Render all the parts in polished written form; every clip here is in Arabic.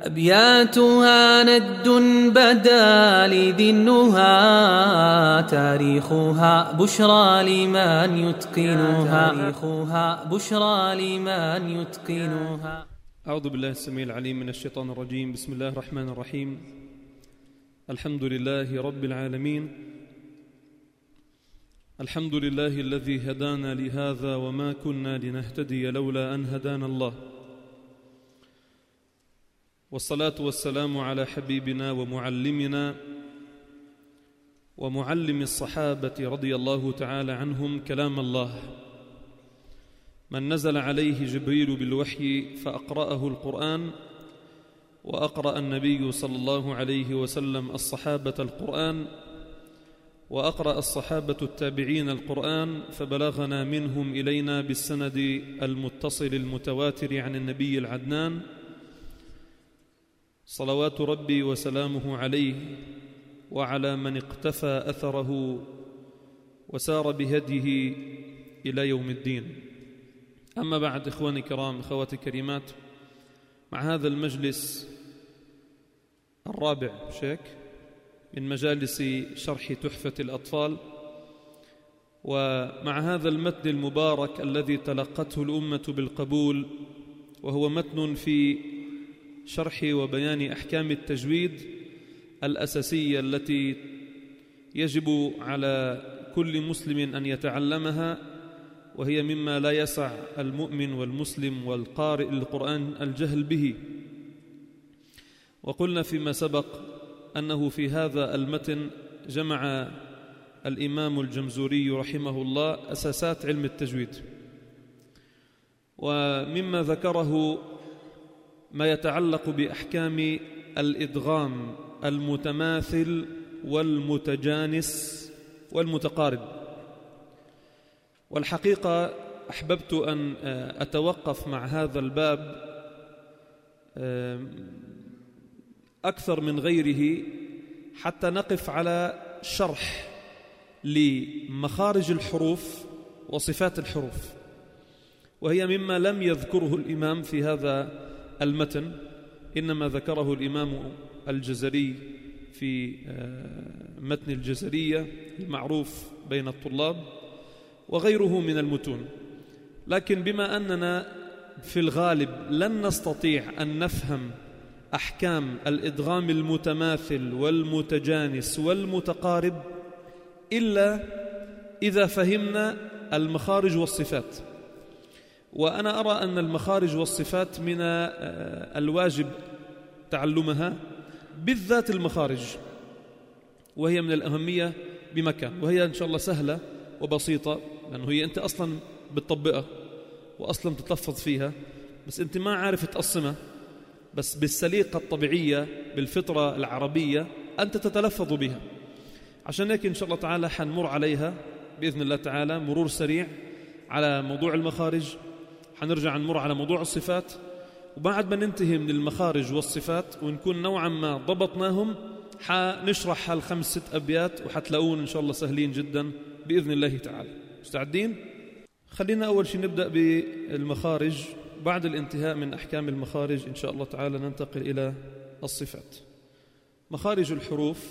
أبياتها ند بدا لذي النهى، تاريخها بشرى لمن يتقنها. أعوذ بالله السميع العليم من الشيطان الرجيم. بسم الله الرحمن الرحيم. الحمد لله رب العالمين. الحمد لله الذي هدانا لهذا وما كنا لنهتدي لولا أن هدانا الله، والصلاة والسلام على حبيبنا ومعلمنا ومعلم الصحابة رضي الله تعالى عنهم كلام الله، من نزل عليه جبريل بالوحي فأقرأه القرآن، وأقرأ النبي صلى الله عليه وسلم الصحابة القرآن، وأقرأ الصحابة التابعين القرآن، فبلغنا منهم إلينا بالسند المتصل المتواتر عن النبي العدنان، صلوات ربي وسلامه عليه وعلى من اقتفى أثره وسار بهديه إلى يوم الدين. أما بعد، إخواني الكرام، أخواتي الكريمات، مع هذا المجلس الرابع من مجالس شرح تحفة الأطفال، ومع هذا المتن المبارك الذي تلقته الأمة بالقبول، وهو متن في شرح وبيان أحكام التجويد الأساسية التي يجب على كل مسلم أن يتعلمها، وهي مما لا يسع المؤمن والمسلم والقارئ للقرآن الجهل به. وقلنا فيما سبق أنه في هذا المتن جمع الإمام الجمزوري رحمه الله أساسات علم التجويد، ومما ذكره ما يتعلق بأحكام الإدغام المتماثل والمتجانس والمتقارب. والحقيقة أحببت أن أتوقف مع هذا الباب أكثر من غيره حتى نقف على شرح لمخارج الحروف وصفات الحروف، وهي مما لم يذكره الإمام في هذا المتن، إنما ذكره الإمام الجزري في متن الجزرية المعروف بين الطلاب وغيره من المتون. لكن بما أننا في الغالب لن نستطيع أن نفهم أحكام الإدغام المتماثل والمتجانس والمتقارب إلا إذا فهمنا المخارج والصفات، وأنا أرى أن المخارج والصفات من الواجب تعلمها، بالذات المخارج، وهي من الأهمية بمكان، وهي إن شاء الله سهلة وبسيطة، لأنه هي أنت أصلا بتطبقها وأصلا بتتلفظ فيها، بس أنت ما عارف تقسمها، بس بالسليقة الطبيعية بالفطرة العربية أنت تتلفظ بها. عشان هيك إن شاء الله تعالى حنمر عليها بإذن الله تعالى مرور سريع على موضوع المخارج، حنرجع نمر على موضوع الصفات، وبعد ما ننتهي من المخارج والصفات ونكون نوعا ما ضبطناهم حنشرح هالخمس ست أبيات، وحتلاقون إن شاء الله سهلين جدا بإذن الله تعالى. مستعدين؟ خلينا أول شيء نبدأ بالمخارج، بعد الانتهاء من أحكام المخارج إن شاء الله تعالى ننتقل إلى الصفات. مخارج الحروف.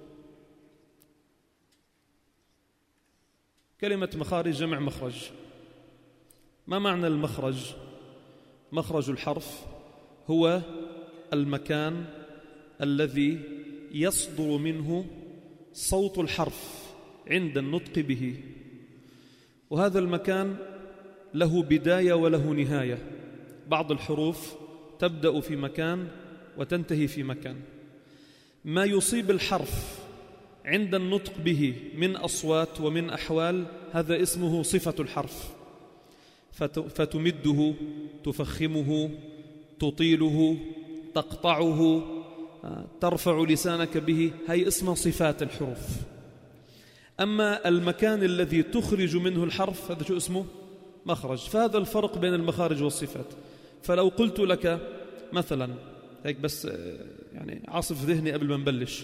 كلمة مخارج جمع مخرج. ما معنى المخرج؟ مخرج الحرف هو المكان الذي يصدر منه صوت الحرف عند النطق به، وهذا المكان له بداية وله نهاية. بعض الحروف تبدأ في مكان وتنتهي في مكان. ما يصيب الحرف عند النطق به من أصوات ومن أحوال، هذا اسمه صفة الحرف، فتمده، تفخمه، تطيله، تقطعه، ترفع لسانك به، هي اسمها صفات الحروف. أما المكان الذي تخرج منه الحرف هذا شو اسمه؟ مخرج. فهذا الفرق بين المخارج والصفات. فلو قلت لك مثلا هيك بس يعني عاصف ذهني قبل ما نبلش،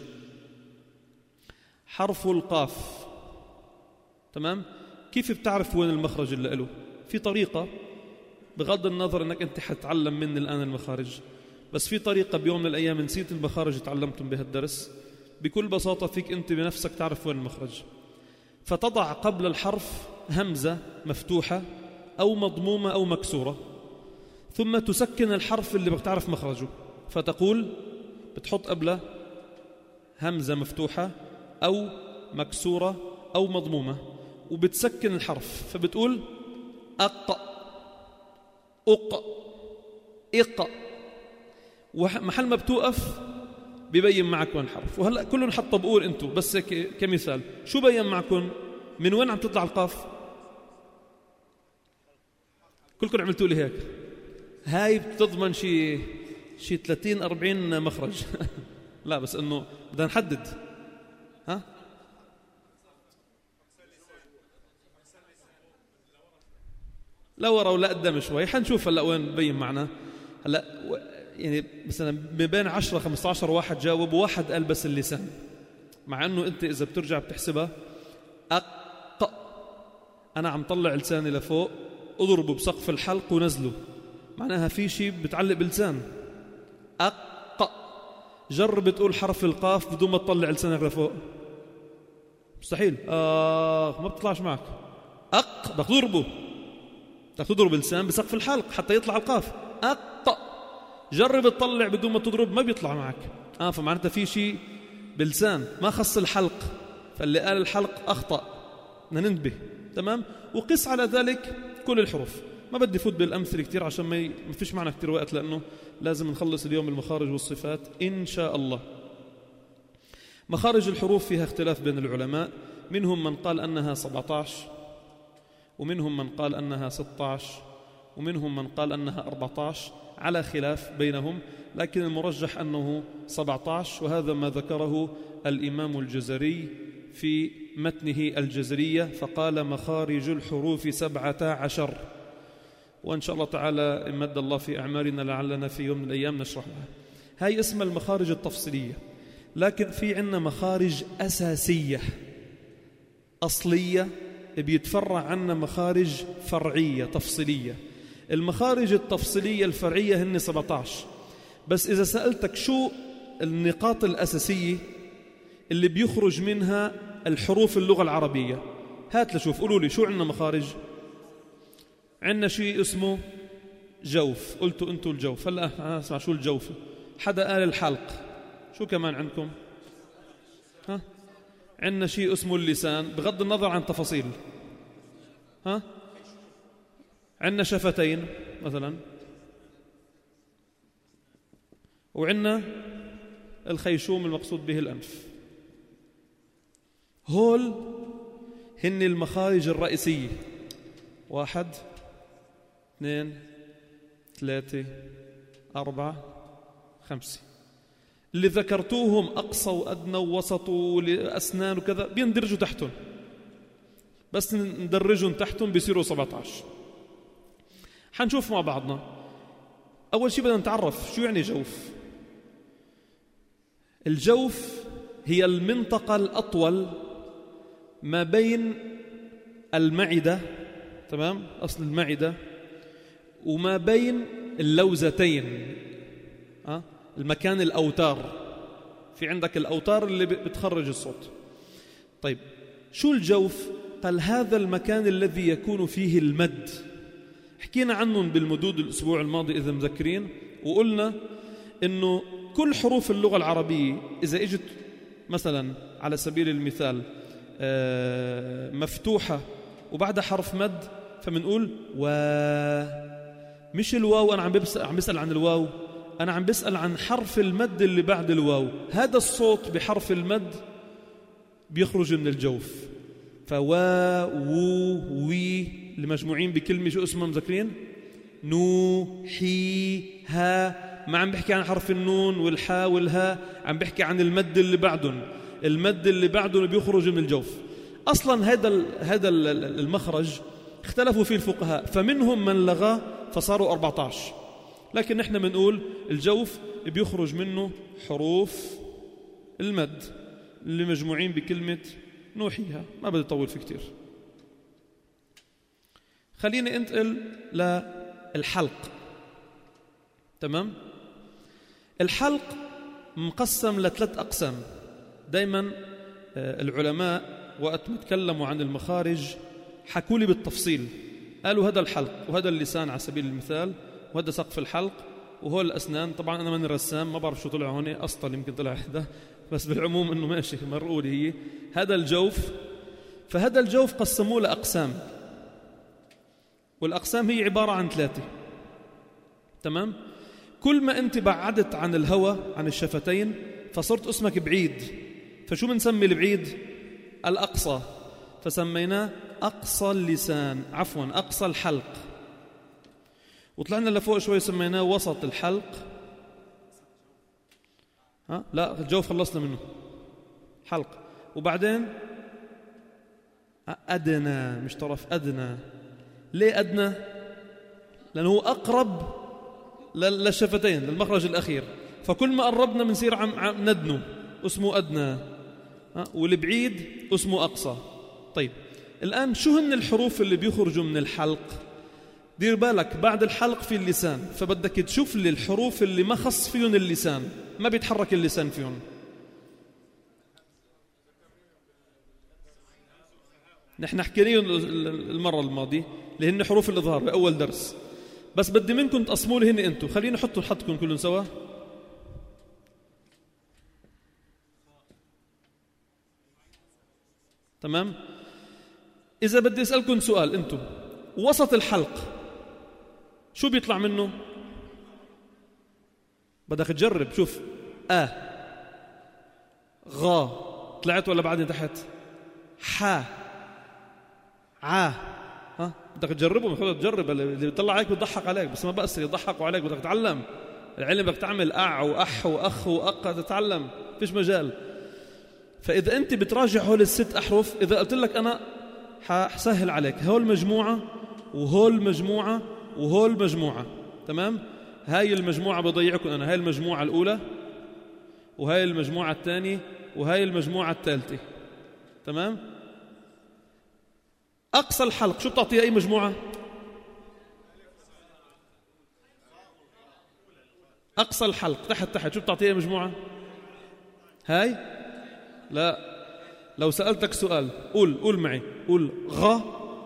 حرف القاف، تمام؟ كيف بتعرف وين المخرج اللي له؟ في طريقة بغض النظر أنك أنت حتعلم مني الآن المخارج، بس في طريقة بيوم من الأيام نسيت المخارج تعلمتم بها الدرس، بكل بساطة فيك أنت بنفسك تعرف وين المخرج، فتضع قبل الحرف همزة مفتوحة أو مضمومة أو مكسورة، ثم تسكن الحرف اللي بتعرف مخرجه، فتقول بتحط قبله همزة مفتوحة أو مكسورة أو مضمومة وبتسكن الحرف، فبتقول أق أق إق، ومحل ما بتوقف بيبين معك وين الحرف. وهلأ كلهم حطوا بقول أنتوا بس كمثال، شو بين معكم؟ من وين عم تطلع القاف؟ كلكم عملتوا لي هيك. هاي بتضمن شي 30-40 مخرج لا بس إنه بدنا نحدد. ها لا ورا ولا قدام شوي، حنشوف هلا وين ببين معنا. هلا يعني مثلا من بين 10-15 واحد جاوب وواحد قال بس اللسان، مع انه انت اذا بترجع بتحسبها أق، انا عم طلع لساني لفوق، اضربه بسقف الحلق ونزله، معناها في شيء بتعلق بلسان. أق، جرب تقول حرف القاف بدون ما تطلع لسانك لفوق، مستحيل. ما بتطلعش معك. أق بدك تضربه، بدك تضرب اللسان بسقف الحلق حتى يطلع القاف. أق، جرب تطلع بدون ما تضرب ما بيطلع معك. فمعناتها في شيء بلسان ما خص الحلق، فاللي قال الحلق أخطأ، بدنا ننتبه. تمام. وقس على ذلك كل الحروف. ما بدي فوت بالأمثلة كتير عشان ما فيش معنا كتير وقت، لأنه لازم نخلص اليوم المخارج والصفات إن شاء الله. مخارج الحروف فيها اختلاف بين العلماء، منهم من قال أنها 17، ومنهم من قال أنها 16، ومنهم من قال أنها 14، على خلاف بينهم، لكن المرجح أنه 17، وهذا ما ذكره الإمام الجزري في متنه الجزرية، فقال مخارج الحروف 17، وإن شاء الله تعالى إن مد الله في أعمارنا لعلنا في يوم من الأيام نشرحها. هاي اسمها المخارج التفصيلية. لكن في عنا مخارج أساسية أصلية بيتفرع عنا مخارج فرعية تفصيلية. المخارج التفصيلية الفرعية هن 17، بس إذا سألتك شو النقاط الأساسية اللي بيخرج منها الحروف اللغة العربية، هات لشوف، قولوا لي شو عنا مخارج. عنا شيء اسمه جوف، قلتوا أنتوا الجوف، هلأ أنا أسمع شو الجوف. حدا قال الحلق، شو كمان عندكم؟ عنا شيء اسمه اللسان بغض النظر عن تفاصيل. عنا شفتين مثلا، وعنا الخيشوم المقصود به الأنف. هول هن المخارج الرئيسية، 1 2 3 4 5. اللي ذكرتوهم أقصى وأدنى ووسط وأسنان وكذا بيندرجوا تحتهم، بس ندرجهم تحتهم بيصيروا 17. حنشوف مع بعضنا. أول شيء بدنا نتعرف شو يعني جوف. الجوف هي المنطقة الأطول ما بين المعدة، تمام، أصل المعدة، وما بين اللوزتين، المكان الأوتار. في عندك الأوتار اللي بتخرج الصوت. طيب شو الجوف؟ قال هذا المكان الذي يكون فيه المد. حكينا عنهم بالمدود الأسبوع الماضي إذا مذكرين، وقلنا إنه كل حروف اللغة العربية إذا إجت مثلا على سبيل المثال مفتوحة وبعدها حرف مد، فمنقول مش الواو. أنا عم بسأل عن الواو، أنا عم بسأل عن حرف المد اللي بعد الواو. هذا الصوت بحرف المد بيخرج من الجوف. فوا وو وي اللي مجموعين بكلمة شو اسمهم مذكرين؟ نو حي ها. ما عم بحكي عن حرف النون والحاء والها، عم بحكي عن المد اللي بعدهم. المد اللي بعدهم بيخرج من الجوف. أصلا هذا المخرج اختلفوا فيه الفقهاء، فمنهم من لغاه فصاروا 14، لكن نحن بنقول الجوف بيخرج منه حروف المد اللي مجموعين بكلمة نوحيها. ما بدي أطول فيه كتير. خليني انتقل للحلق. تمام. الحلق مقسم لثلاث أقسام. دايما العلماء وقت ما تكلموا عن المخارج حكوا لي بالتفصيل، قالوا هذا الحلق وهذا اللسان على سبيل المثال، وهذا سقف الحلق، وهو الأسنان. طبعا أنا من رسام ما بعرف شو طلع هون، أسطل يمكن طلع هذا، بس بالعموم إنه ماشي مرقول. هي هذا الجوف، فهذا الجوف قسموه لأقسام، والأقسام هي عبارة عن 3. تمام؟ كل ما أنت بعدت عن الهواء عن الشفتين فصرت اسمك بعيد. فشو بنسمي البعيد؟ الأقصى، فسميناه أقصى اللسان، عفوا أقصى الحلق. وطلعنا لفوق شوي سميناه وسط الحلق. لا الجوف خلصنا منه، حلق. وبعدين أدنى، مش طرف، أدنى. ليه أدنى؟ لأنه هو أقرب للشفتين، للمخرج الأخير، فكل ما قربنا بنصير عم ندنو، اسمه أدنى. والبعيد اسمه أقصى. طيب الآن شو هن الحروف اللي بيخرجوا من الحلق؟ دير بالك بعد الحلق في اللسان، فبدك تشوف لي الحروف اللي ما خص فيهم اللسان، ما بيتحرك اللسان فيهم. نحن حكيناهم المرة الماضية اللي هن حروف الإظهار بأول درس، بس بدي منكم تقسموا لي هن أنتم. خلينا نحطوا حطكم كلهم سوا. تمام؟ إذا بدي أسألكم سؤال أنتم، وسط الحلق شو بيطلع منه؟ بدك تجرب. شوف غا طلعت ولا بعدين تحت؟ حا عا. بدك تجربه، المفروض تجرب. اللي بيطلع عليك بيضحك عليك، بس ما بأسر يضحكوا عليك. بدك تتعلم العلم، بدك تعمل وأح وأخ وأق، تتعلم، فيش مجال. فإذا أنت بتراجع هول ال6 أحرف، إذا قلت لك أنا حسهل عليك، هول مجموعة وهول مجموعة وهول مجموعة. تمام؟ هاي المجموعة بضيعكم أنا، هاي المجموعة الأولى وهاي المجموعة الثانية وهاي المجموعة الثالثة. تمام؟ أقصى الحلق شو بتعطيها أي مجموعة؟ أقصى الحلق تحت شو بتعطيها أي مجموعة؟ هاي؟ لا، لو سألتك سؤال قول معي، قول غ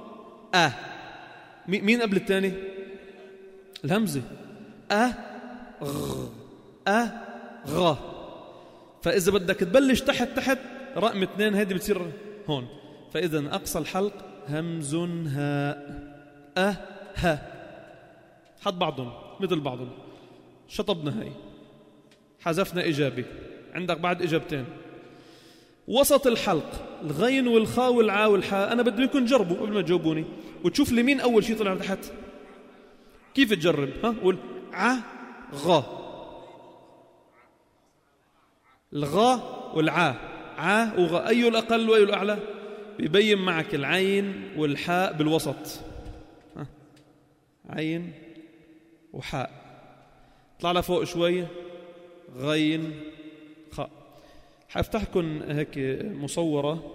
مين قبل الثاني؟ الهمزة. غ. فإذا بدك تبلش تحت رقم 2 هيدي بتصير هون. فإذا أقصى الحلق همز هاء ها، حط بعضهم مثل بعضهم، شطبنا هاي، حذفنا إجابة، عندك بعد إجابتين. وسط الحلق الغين والخاء والعاء والحاء. أنا بدي منكم تجربوا قبل ما تجاوبوني وتشوف لي مين أول شيء طلع تحت. كيف تجرب؟ قول غ. الغاء والعاء، عاء وغاء، أي الأقل وأي الأعلى؟ بيبين معك العين والحاء بالوسط. عين وحاء. طلع لفوق شوي، غين خاء. حافتحكم هيك مصورة.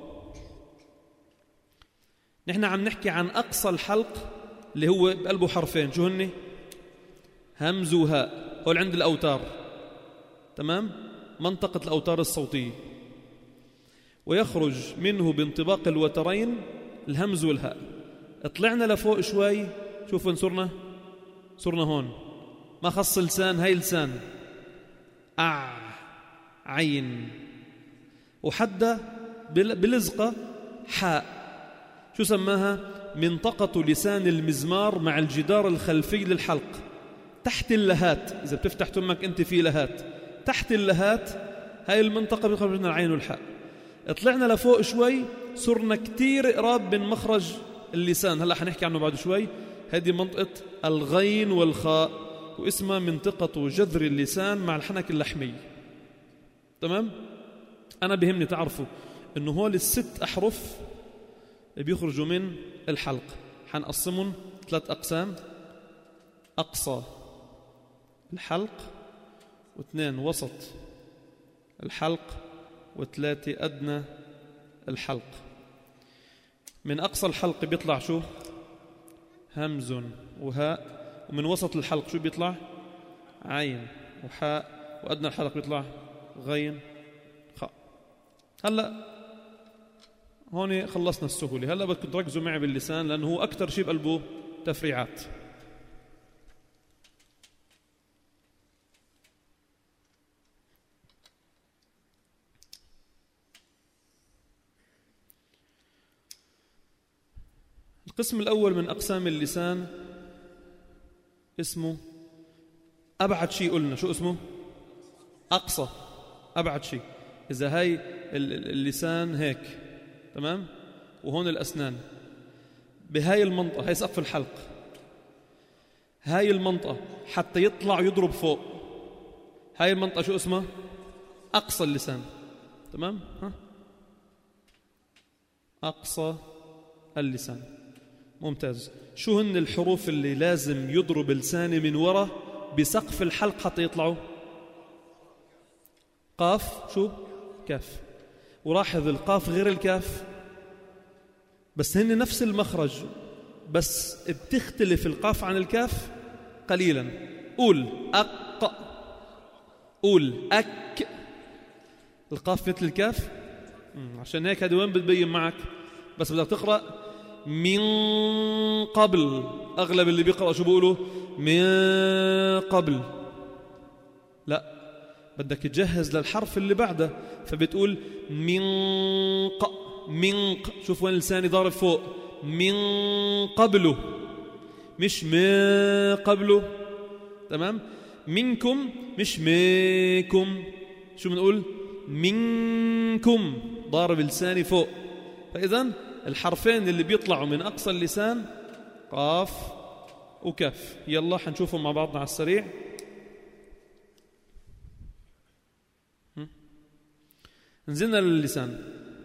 نحن عم نحكي عن أقصى الحلق اللي هو بقلبه حرفين. شو هني؟ همز وهاء. هول عند الأوتار. تمام؟ منطقة الأوتار الصوتية، ويخرج منه بانطباق الوترين الهمز والهاء. طلعنا لفوق شوي، شوفوا صرنا هون، ما خص لسان، هاي لسان، عين، وحدة بلزقة حاء. شو سماها؟ منطقة لسان المزمار مع الجدار الخلفي للحلق تحت اللهات. إذا بتفتح تمك أنت في لهات، تحت اللهات هاي المنطقة بيخرج منها العين والحاء. طلعنا لفوق شوي، صرنا كتير قراب من مخرج اللسان، هلأ حنحكي عنه بعد شوي. هذه منطقة الغين والخاء، واسمها منطقة جذر اللسان مع الحنك اللحمي. تمام؟ أنا بهمني تعرفوا إنه هول ال6 أحرف بيخرجوا من الحلق. حنقسمهم 3 أقسام: أقصى الحلق، 2 وسط الحلق، 3 أدنى الحلق. من أقصى الحلق بيطلع شو؟ همز وهاء. ومن وسط الحلق شو بيطلع؟ عين وحاء وأدنى الحلق بيطلع غين خاء. هلأ هون خلصنا السهولة. هلأ بدكم تركزوا معي باللسان لأنه هو أكتر شيء بقلبه تفريعات. القسم الأول من أقسام اللسان اسمه أبعد شيء. قلنا شو اسمه؟ أقصى، أبعد شيء. إذا هاي اللسان هيك تمام، وهون الأسنان بهاي المنطقة، هاي سقف الحلق، هاي المنطقة حتى يطلع يضرب فوق، هاي المنطقة شو اسمها؟ أقصى اللسان. تمام؟ ها؟ أقصى اللسان. ممتاز. شو هن الحروف اللي لازم يضرب لساني من وراء بسقف الحلق حتى يطلعوا؟ قاف، شو؟ كاف. ولاحظ القاف غير الكاف، بس هن نفس المخرج، بس بتختلف القاف عن الكاف قليلا. قول أق، قول أك. القاف مثل الكاف، عشان هيك هذا وين بتبين معك. بس بدك تقرأ من قبل. أغلب اللي بيقرأ شو بيقولوا؟ من قبل. لا، بدك تجهز للحرف اللي بعده، فبتقول من شوف وين لساني ضارب فوق. من قبله، مش من قبله. تمام؟ منكم مش منكم. شو بنقول؟ منكم. ضارب لساني فوق. فإذا الحرفين اللي بيطلعوا من أقصى اللسان قاف وكاف. يلا حنشوفهم مع بعضنا على السريع. نزلنا للسان.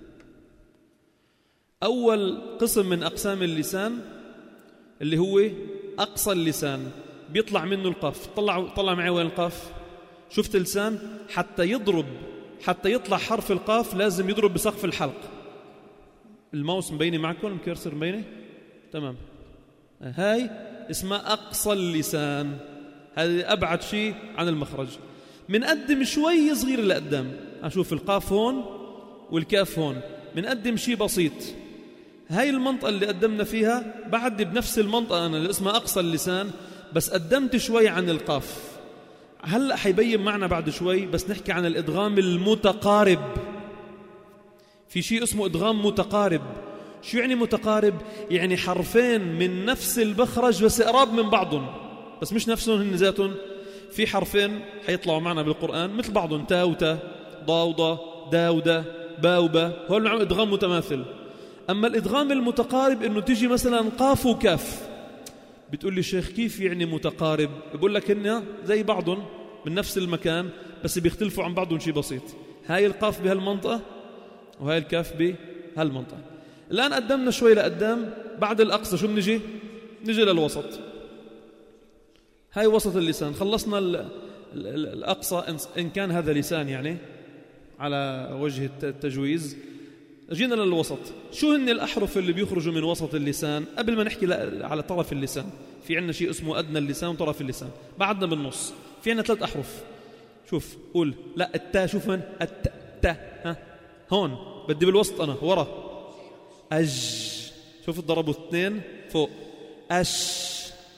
أول قسم من أقسام اللسان اللي هو أقصى اللسان، بيطلع منه القاف. طلع معي وين القاف؟ شفت اللسان حتى يطلع حرف القاف لازم يضرب بسقف الحلق. الماوس مبيني معكم؟ الكرسر مبيني؟ تمام. هاي اسمها أقصى اللسان. هذا أبعد شيء عن المخرج. منقدم شوي صغير لقدام. أشوف القاف هون والكاف هون، منقدم شيء بسيط. هاي المنطقة اللي قدمنا فيها بعد بنفس المنطقة أنا اللي اسمها أقصى اللسان، بس قدمت شوي عن القاف. هلأ حيبين معنا بعد شوي، بس نحكي عن الإدغام المتقارب. في شيء اسمه إدغام متقارب. شو يعني متقارب؟ يعني حرفين من نفس المخرج بس قراب من بعضهم، بس مش نفسهم هن ذاتهم. في حرفين حيطلعوا معنا بالقرآن مثل بعضهم، تا وتا، ضا وضا، دا ودا، با وبا، هول نوع إدغام متماثل. أما الإدغام المتقارب إنه تيجي مثلا قاف وكاف. بتقول لي شيخ كيف يعني متقارب؟ بقول لك إنه زي بعضهم من نفس المكان بس بيختلفوا عن بعضهم شيء بسيط. هاي القاف بهالمنطقة وهاي الكاف بهالمنطقة. الآن قدمنا شوي لقدام. بعد الأقصى شو بنجي للوسط. هاي وسط اللسان. خلصنا الأقصى إن كان هذا لسان يعني على وجه التجويز. جينا للوسط. شو هن الأحرف اللي بيخرجوا من وسط اللسان؟ قبل ما نحكي على طرف اللسان، في عنا شيء اسمه أدنى اللسان وطرف اللسان. بعدنا بالنص في عنا 3 أحرف. شوف قول. لا التا. شوف وين التا. ها هون بدي بالوسط أنا ورا. أج. شوف ضربوا 2 فوق. أش.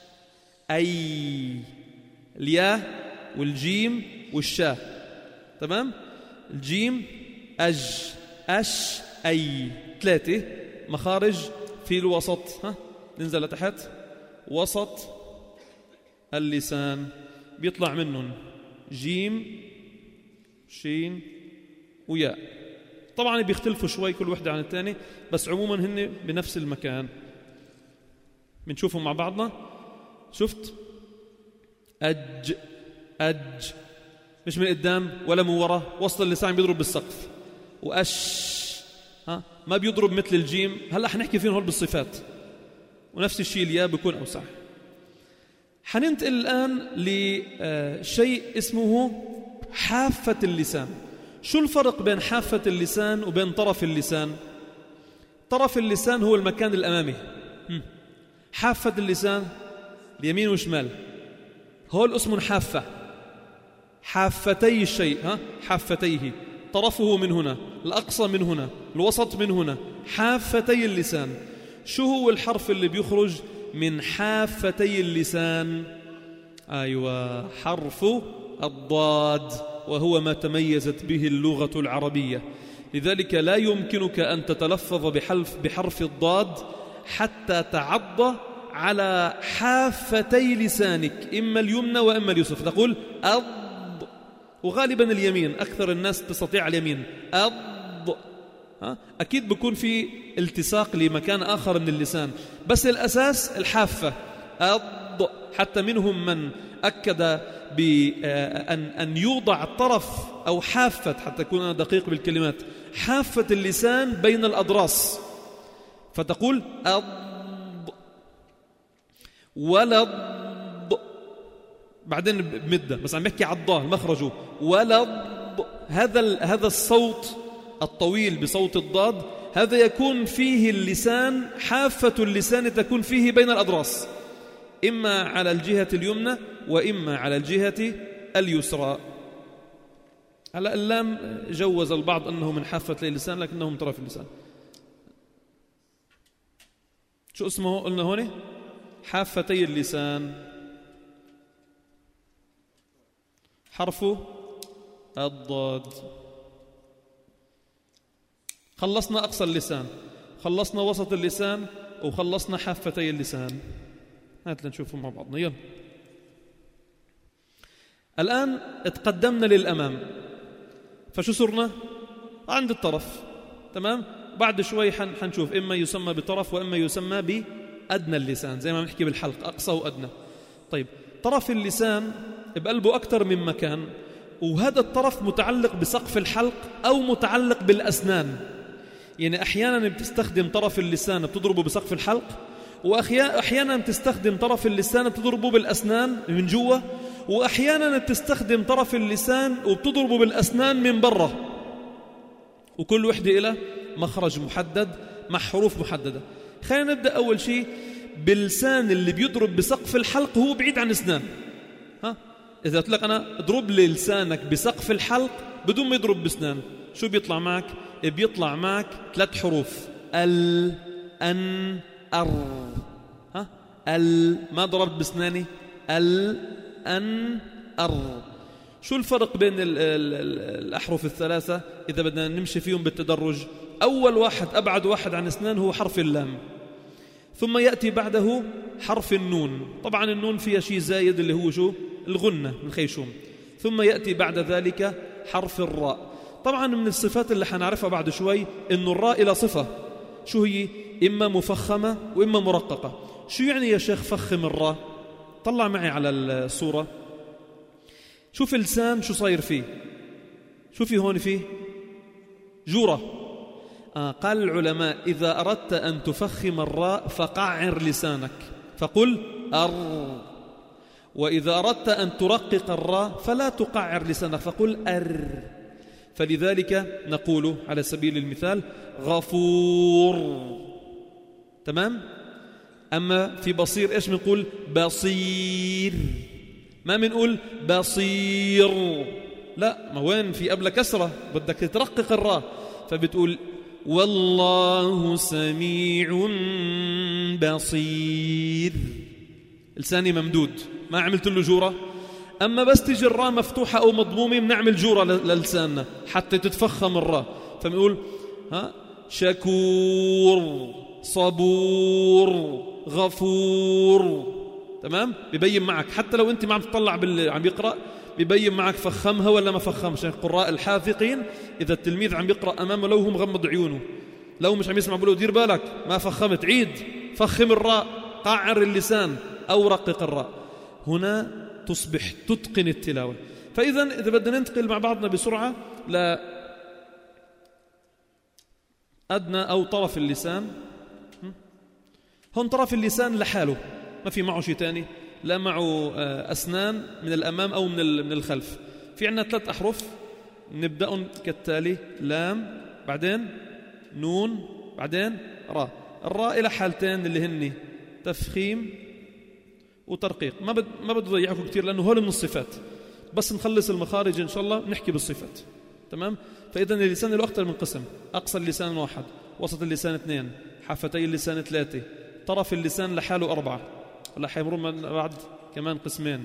أي. الياء والجيم والشاء. تمام؟ الجيم أج، أش، أي. 3 مخارج في الوسط. ها ننزل لتحت. وسط اللسان بيطلع منهم جيم، شين وياء. طبعا بيختلفوا شوي كل وحدة عن الثاني، بس عموما هن بنفس المكان. بنشوفهم مع بعضنا. شفت؟ أج، أج، مش من قدام ولا من ورا. وسط اللسان بيضرب بالسقف. وأش ما بيضرب مثل الجيم. هلأ حنحكي فيهم هول بالصفات. ونفس الشيء الياء بيكون أوسع. حننتقل الآن لشيء اسمه حافة اللسان. شو الفرق بين حافة اللسان وبين طرف اللسان؟ طرف اللسان هو المكان الأمامي. حافة اللسان اليمين وشمال. هول اسمه حافة. حافتي الشيء، حافتيه، طرفه من هنا، الأقصى من هنا، الوسط من هنا، حافتي اللسان. شو هو الحرف اللي بيخرج من حافتي اللسان؟ أيوة، حرف الضاد، وهو ما تميزت به اللغة العربية. لذلك لا يمكنك أن تتلفظ بحرف الضاد حتى تعض على حافتي لسانك، إما اليمنى وإما اليسرى، فتقول أض، وغالبا اليمين، أكثر الناس تستطيع اليمين، أض. أكيد بكون في التصاق لمكان آخر من اللسان، بس الأساس الحافة أض. حتى منهم من أكد بأن يوضع طرف أو حافة، حتى أكون أنا دقيق بالكلمات، حافة اللسان بين الأضراس، فتقول أض ولض، بعدين بمدة، بس عم بحكي عضاه مخرجه ولض. هذا الصوت الطويل بصوت الضاد، هذا يكون فيه اللسان، حافة اللسان تكون فيه بين الأضراس، إما على الجهة اليمنى وإما على الجهة اليسرى. على اللام جوز البعض أنه من حافة اللسان، لكنه من طرف اللسان. شو اسمه قلنا هون؟ حافتي اللسان، حرف الضاد. خلصنا أقصى اللسان، خلصنا وسط اللسان، وخلصنا حافتي اللسان. هات لنشوفهم مع بعضنا. يلا الآن اتقدمنا للأمام، فشو صرنا؟ عند الطرف، تمام؟ بعد شوي حنشوف إما يسمى بطرف وإما يسمى بأدنى اللسان، زي ما بنحكي بالحلق، أقصى وأدنى. طيب، طرف اللسان بقلبه أكثر من مكان، وهذا الطرف متعلق بسقف الحلق أو متعلق بالأسنان. يعني أحيانا بتستخدم طرف اللسان بتضربه بسقف الحلق، وأحيانا بتستخدم طرف اللسان بتضربه بالأسنان من جوا، وأحيانا بتستخدم طرف اللسان وبتضربه بالأسنان من برا، وكل وحدة إلى مخرج محدد مع حروف محددة. خلينا نبدأ أول شيء باللسان اللي بيضرب بسقف الحلق، هو بعيد عن أسنان. إذا قلت لك أنا اضرب لي لسانك بسقف الحلق بدون ما يضرب بأسنان، شو بيطلع معك؟ بيطلع معك 3 حروف، ال، أن، أر. ما ضربت بأسناني، ال، أن، أر. شو الفرق بين الأحرف الثلاثة إذا بدنا نمشي فيهم بالتدرج؟ أول واحد، أبعد واحد عن أسنان، هو حرف اللام، ثم يأتي بعده حرف النون. طبعا النون فيها شيء زايد اللي هو شو؟ الغنة، الخيشوم. ثم يأتي بعد ذلك حرف الراء. طبعا من الصفات اللي حنعرفها بعد شوي إنه الراء إلى صفة، شو هي؟ إما مفخمة وإما مرققة. شو يعني يا شيخ فخم الراء؟ طلع معي على الصورة، شوف اللسان شو صاير فيه، شو في هون؟ فيه جورة. قال العلماء إذا أردت أن تفخم الراء فقعر لسانك فقل أر، وإذا أردت أن ترقق الراء فلا تقعر لسانك فقل أر. فلذلك نقول على سبيل المثال غفور، تمام؟ أما في بصير إيش بنقول؟ بصير، ما بنقول بصير، لا، ما وين في قبل كسرة، بدك ترقق الراء، فبتقول والله سميع بصير. لساني ممدود، ما عملت له جورة. أما بس تجي الراء مفتوحة أو مضمومة بنعمل جورة للساننا حتى تتفخم الراء، فبنقول شكور، صبور، غفور، تمام؟ بيبين معك حتى لو أنت ما عم تطلع عم يقرأ، بيبين معك فخمها ولا ما فخمش. القراء الحاذقين إذا التلميذ عم يقرأ أمامه لو هو مغمض عيونه، لو مش عم يسمع بقوله دير بالك ما فخمت، عيد، فخم الراء، قعر اللسان أو رقق الراء. هنا تصبح تتقن التلاوة. فإذا إذا بدنا ننتقل مع بعضنا بسرعة لأدنى أو طرف اللسان، هون طرف اللسان لحاله، ما في معه شيء تاني، لا معه أسنان من الأمام أو من الخلف. في عندنا 3 أحرف نبدأ كالتالي: لام، بعدين نون، بعدين راء. الراء إلى حالتين اللي هن تفخيم وترقيق. ما بده ضيعكم كتير لأنه هول من الصفات. بس نخلص المخارج إن شاء الله نحكي بالصفات. تمام؟ فإذا اللسان له أكثر من قسم. أقصى اللسان 1، وسط اللسان 2، حافتي اللسان 3، طرف اللسان لحاله 4. ولا حيمروا من بعد كمان قسمين.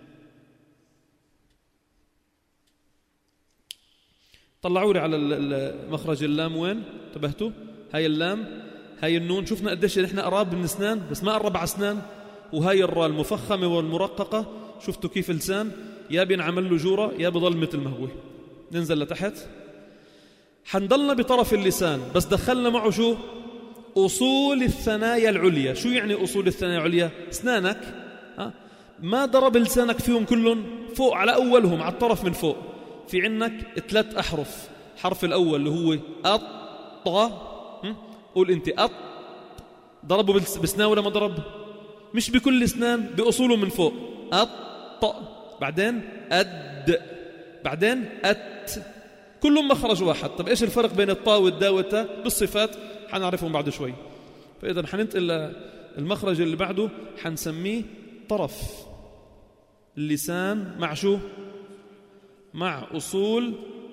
طلعوا لي على مخرج اللام وين؟ انتبهتوا؟ هاي اللام، هاي النون. شفنا قديش نحن قراب من الاسنان بس ما قرب على اسنان. وهاي الراء المفخمه والمرققه، شفتوا كيف اللسان يا بينعمل له جوره يا بضل مثل ما هو. ننزل لتحت. حنضلنا بطرف اللسان بس دخلنا معه شو؟ اصول الثنايا العليا. شو يعني اصول الثنايا العليا؟ اسنانك ما ضرب لسانك فيهم كلهم فوق على اولهم على الطرف من فوق. في عندك 3 أحرف. حرف الأول اللي هو أط. قول أنت أط. ضربوا بسنان ولا ما ضرب؟ مش بكل اسنان، بأصوله من فوق. أط، بعدين أد، بعدين أت، كلهم مخرج واحد. طب إيش الفرق بين الطاء والداء والتاء؟ بالصفات حنعرفهم بعد شوي. فإذا حننتقل المخرج اللي بعده، حنسميه طرف اللسان مع شو؟ مع أصول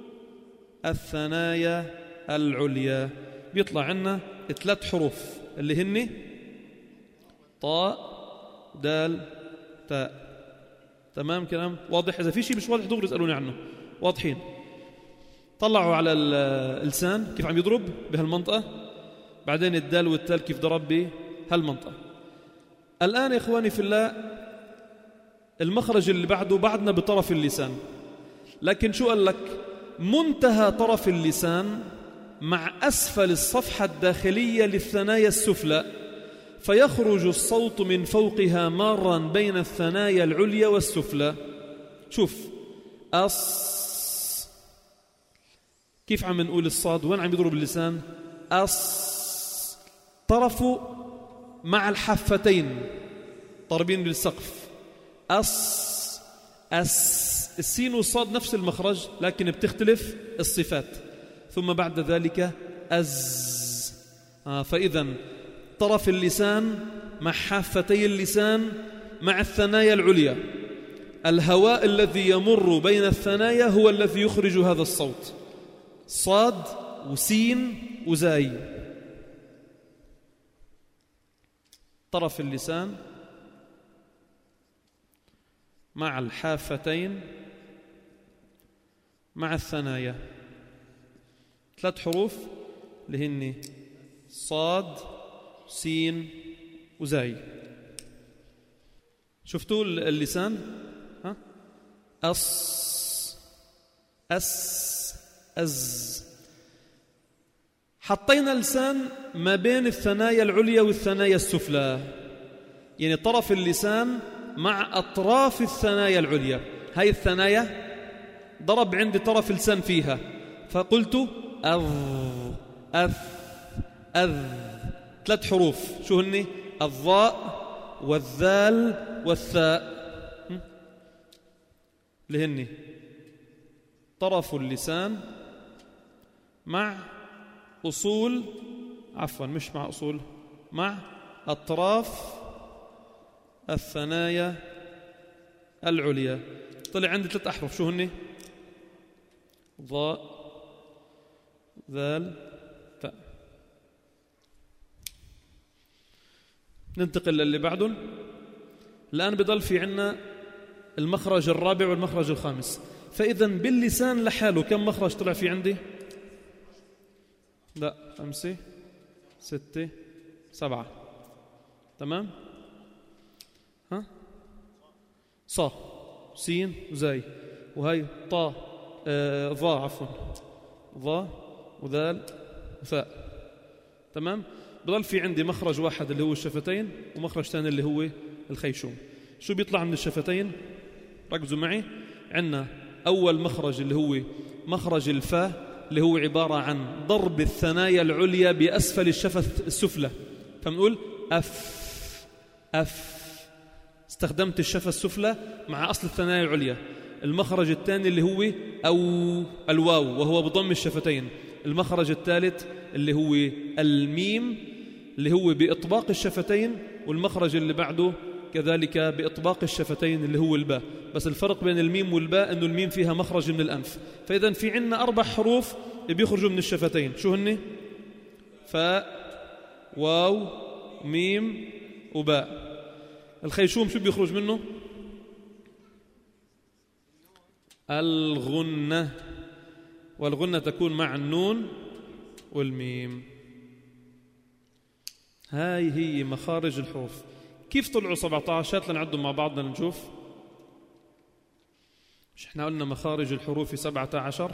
الثنايا العليا. بيطلع عنا 3 حروف اللي هن طاء دال تاء. تمام كلام واضح؟ إذا في شيء مش واضح دغري اسألوني عنه. واضحين؟ طلعوا على اللسان كيف عم يضرب بهالمنطقة، بعدين الدال والتال كيف ضرب بهالمنطقة. الآن يا إخواني في الله، المخرج اللي بعده بعدنا بطرف اللسان، لكن شو قال لك؟ منتهى طرف اللسان مع أسفل الصفحة الداخلية للثنايا السفلى، فيخرج الصوت من فوقها مارا بين الثنايا العليا والسفلى. شوف أص، كيف عم نقول الصاد؟ وين عم يضرب اللسان؟ أص، طرفه مع الحفتين ضاربين بالسقف. أص، أس. السين والصاد نفس المخرج لكن بتختلف الصفات. ثم بعد ذلك أز. فإذا طرف اللسان مع حافتي اللسان مع الثنايا العليا. الهواء الذي يمر بين الثنايا هو الذي يخرج هذا الصوت. صاد وسين وزاي. طرف اللسان مع الحافتين مع الثنايا. 3 حروف اللي هن صاد سين وزاي. شفتوا اللسان؟ أص، أس، أز. حطينا اللسان ما بين الثنايا العليا والثنايا السفلى، يعني طرف اللسان مع أطراف الثنايا العليا. هاي الثنايا ضرب عندي طرف اللسان فيها، فقلت أذ، أث، أذ. 3 حروف شو هني؟ الضاء والذال والثاء، اللي هني طرف اللسان مع أصول، عفوا مش مع أصول، مع أطراف الثنايا العليا. طلع عندي 3 أحرف شو هني؟ ضاء ذال تاء. ننتقل للي بعدهم. الآن بضل في عنا المخرج الرابع والمخرج الخامس. فإذا باللسان لحاله كم مخرج طلع في عندي؟ لا 5 6 7. تمام؟ صا سين وزاي، وهي طا ضاء، عفوا ضاء وذال وثاء. تمام؟ بضل في عندي مخرج واحد اللي هو الشفتين، ومخرج ثاني اللي هو الخيشوم. شو بيطلع من الشفتين؟ ركزوا معي. عندنا أول مخرج اللي هو مخرج الفاء، اللي هو عبارة عن ضرب الثنايا العليا بأسفل الشفة السفلى، فبنقول أف أف. استخدمت الشفة السفلى مع أصل الثنايا العليا. المخرج الثاني اللي هو أو الواو، وهو بضم الشفتين. المخرج الثالث اللي هو الميم، اللي هو بإطباق الشفتين. والمخرج اللي بعده كذلك بإطباق الشفتين اللي هو الباء، بس الفرق بين الميم والباء أنه الميم فيها مخرج من الأنف. فإذا في عنا 4 حروف بيخرجوا من الشفتين، شو هن؟ فاء، واو، ميم، وباء. الخيشوم شو بيخرج منه؟ الغنة، والغنة تكون مع النون والميم. هاي هي مخارج الحروف. كيف طلعوا 17؟ هات لنعدهم مع بعضنا نشوف. مش احنا قلنا مخارج الحروف 17؟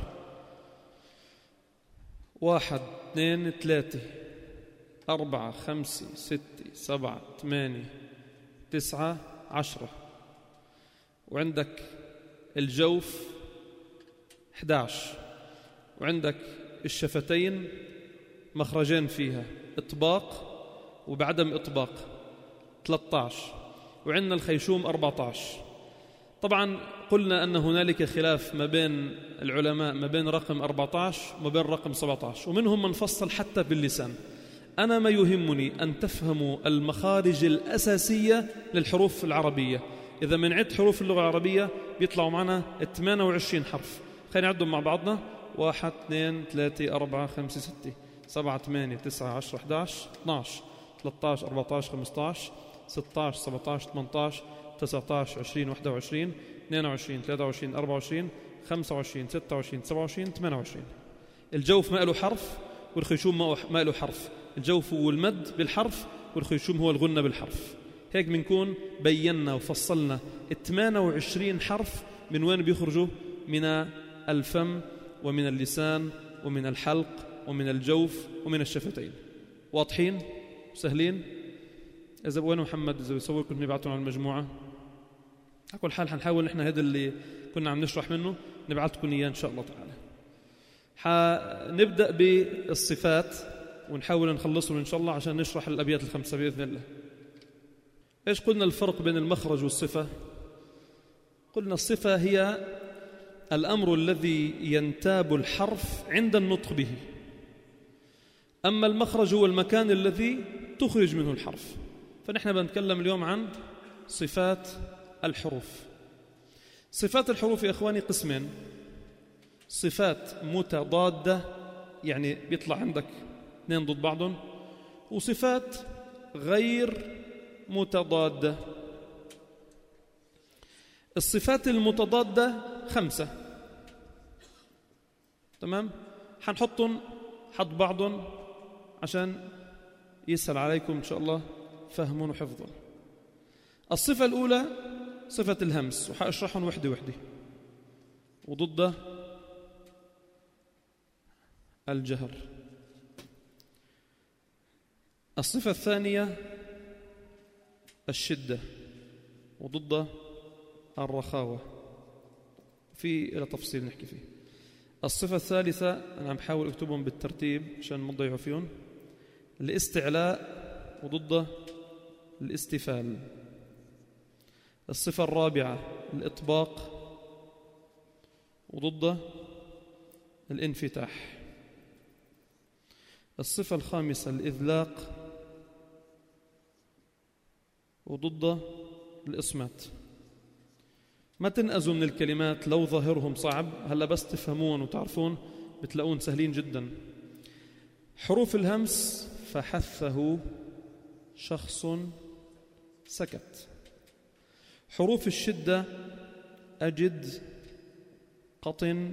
1 2 3 4 5 6 7 8 9 10. وعندك الجوف 11، وعندك الشفتين مخرجين فيها، إطباق وبعدم إطباق 13، وعندنا الخيشوم 14. طبعا قلنا أن هنالك خلاف ما بين العلماء ما بين رقم 14 وما بين رقم 17، ومنهم من فصل حتى باللسان. أنا ما يهمني أن تفهموا المخارج الأساسية للحروف العربية. إذا منعد حروف اللغة العربية بيطلعوا معنا 28 حرف. خلينا نعدهم مع بعضنا: 1 2 3 4 5 6 7 8 9 10 11 12 13 14 15 16 17 18 19 20 21 22 23 24 25 26 27 28. الجوف ما له حرف والخيشوم ما له حرف. الجوف هو المد بالحرف والخيشوم هو الغنة بالحرف. هيك بنكون بينا وفصلنا 28 حرف من وين بيخرجوا: من الفم ومن اللسان ومن الحلق ومن الجوف ومن الشفتين. واضحين؟ سهلين؟ إذا وين محمد إذا بيصور كنت نبعتهم على المجموعة. على كل حال حنحاول نحن هذا اللي كنا عم نشرح منه نبعتكم إياه إن شاء الله تعالى. حنبدأ بالصفات ونحاول نخلصهم إن شاء الله عشان نشرح الأبيات الخمسة بإذن الله. إيش قلنا الفرق بين المخرج والصفة؟ قلنا الصفة هي الأمر الذي ينتاب الحرف عند النطق به، أما المخرج هو المكان الذي تخرج منه الحرف. فنحن بنتكلم اليوم عن صفات الحروف. صفات الحروف يا إخواني قسمين: صفات متضادة يعني بيطلع عندك 2 ضد بعضهم، وصفات غير متضادة. الصفات المتضادة 5، تمام؟ حنحطهم حد بعضهم عشان يسهل عليكم إن شاء الله فهمهم وحفظهم. الصفة الأولى صفة الهمس، وحأشرحهم وحدة وحدة، وضده الجهر. الصفة الثانية الشدة، وضده الرخاوة، في إلى تفصيل نحكي فيه. الصفة الثالثة أنا عم بحاول أكتبهم بالترتيب عشان ما تضيعوا فيهم: الاستعلاء، وضده الاستفال. الصفة الرابعة الإطباق، وضده الانفتاح. الصفة الخامسة الإذلاق، وضده الإصمات. ما تنأزوا من الكلمات لو ظاهرهم صعب، هلا بس تفهمون وتعرفون بتلاقون سهلين جدا. حروف الهمس: فحثه شخص سكت. حروف الشدة: أجد قطن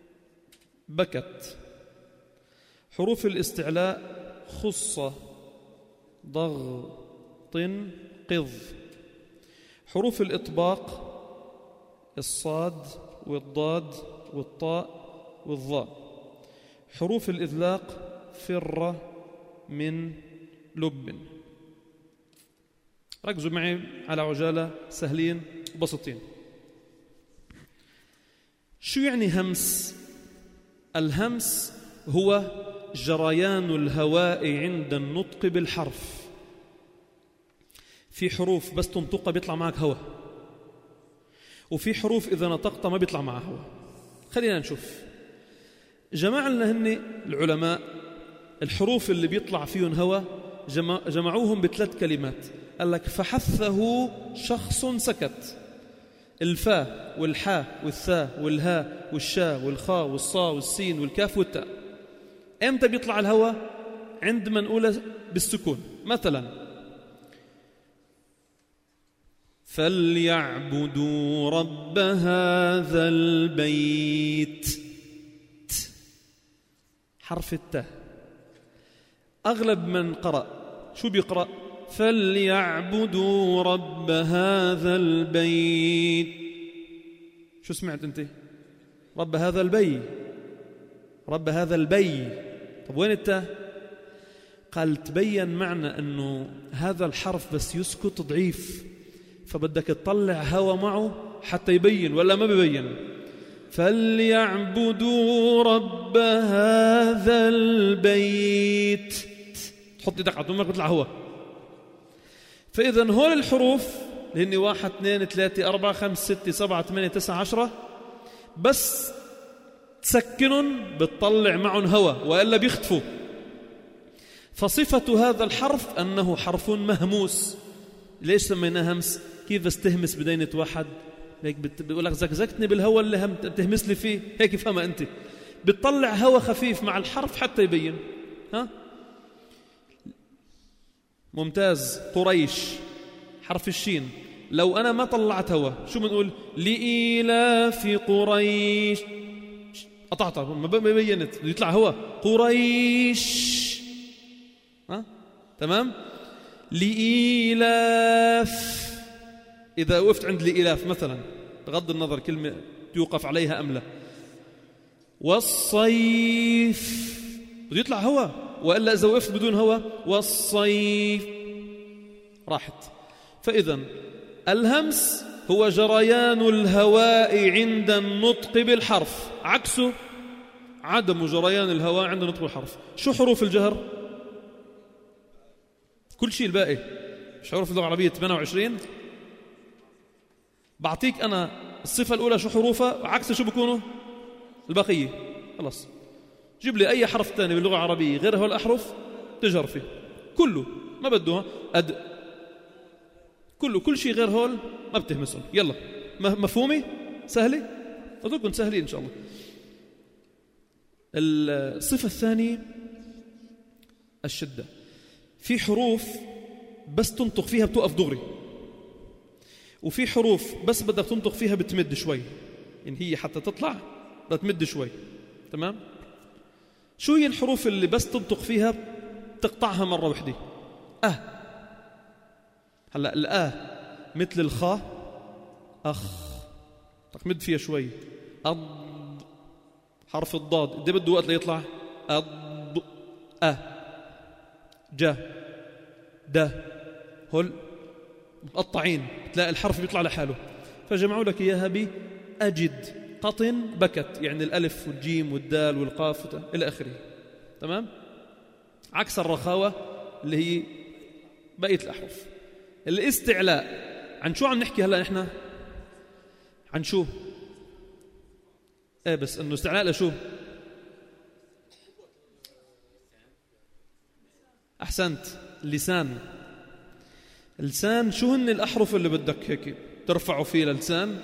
بكت. حروف الاستعلاء: خص ضغط قض. حروف الإطباق: الصاد والضاد والطاء والظاء. حروف الإذلاق: فر من لب. ركزوا معي على عجالة، سهلين وبسيطين. شو يعني همس؟ الهمس هو جريان الهواء عند النطق بالحرف. في حروف بس تنطقها بيطلع معك هواء، وفي حروف إذا نطقت ما بيطلع معها هواء. خلينا نشوف. جمع لنا هن العلماء الحروف اللي بيطلع فيهم هواء، جمعوهم ب3 كلمات: قال لك فحثه شخص سكت. الفاء والحاء والثاء والهاء والشاء والخاء والصاء والسين والكاف والتاء. امتى بيطلع الهواء؟ عندما نقول بالسكون. مثلا فليعبدوا رب هذا البيت، حرف التاء. أغلب من قرأ شو بيقرأ؟ فليعبدوا رب هذا البيت. شو سمعت أنت؟ رب هذا البي، رب هذا البي. طب وين التاء؟ قال تبين معنى أنه هذا الحرف بس يسكت ضعيف، فبدك تطلع هوا معه حتى يبين، ولا ما بيبين. فليعبدوا رب هذا البيت، تحط ايدك على دماغك بيطلع هوا. فإذا هول الحروف اللي هن 1 2 3 4 5 6 7 8 9 10 بس تسكنهم بتطلع معهم هوا، وإلا بيختفوا. فصفة هذا الحرف أنه حرف مهموس. ليش سميناه همس؟ كيف بس تهمس بدينة واحد هيك بيقول لك زكزكتني بالهوا اللي بتهمس لي فيه، هيك فهمها أنت. بتطلع هوا خفيف مع الحرف حتى يبين. ها ممتاز. قريش حرف الشين، لو أنا ما طلعت هوا شو بنقول؟ لإيلاف قريش. قطعتها ما بينت، يطلع هوا قريش. ها تمام. لإيلاف، إذا وقفت عند لإيلاف مثلا بغض النظر كلمة يوقف عليها أم لا. والصيف بده يطلع هوا، وإلا إذا وقفت بدون هوا والصيف راحت. فإذا الهمس هو جريان الهواء عند النطق بالحرف، عكسه عدم جريان الهواء عند نطق الحرف. شو حروف الجهر؟ كل شيء الباقي. مش حروف اللغة العربية 28؟ بعطيك أنا الصفة الأولى شو حروفها، عكس شو بيكونوا البقية. خلاص جيب لي أي حرف ثاني باللغة العربية غير هول الأحرف تجهر فيه كله، ما بدوها كل شيء غير هول ما بتهمسهم. يلا مفهومي؟ سهلة؟ أظنكم سهلين إن شاء الله. الصفة الثانية الشدة. في حروف بس تنطق فيها بتوقف دغري، وفي حروف بس بدك تنطق فيها بتمد شوي، إن هي حتى تطلع بدها تمد شوي. تمام؟ شو هي الحروف اللي بس تنطق فيها تقطعها مرة واحدة؟ هلا الآ مثل الخاء أخ تمد فيها شوي. حرف الضاد قد بده وقت ليطلع؟ ده هول مقطعين، تلاقي الحرف بيطلع لحاله. فجمعوا لك إياها بأجد قطن بكت، يعني الألف والجيم والدال والقاف إلى آخره. تمام؟ عكس الرخاوة اللي هي بقية الأحرف. الاستعلاء عن شو عم نحكي هلأ نحن؟ عن شو؟ بس إنه استعلاء لشو؟ أحسنت. اللسان. اللسان شو هن الأحرف اللي بدك هيك ترفعوا فيه للسان؟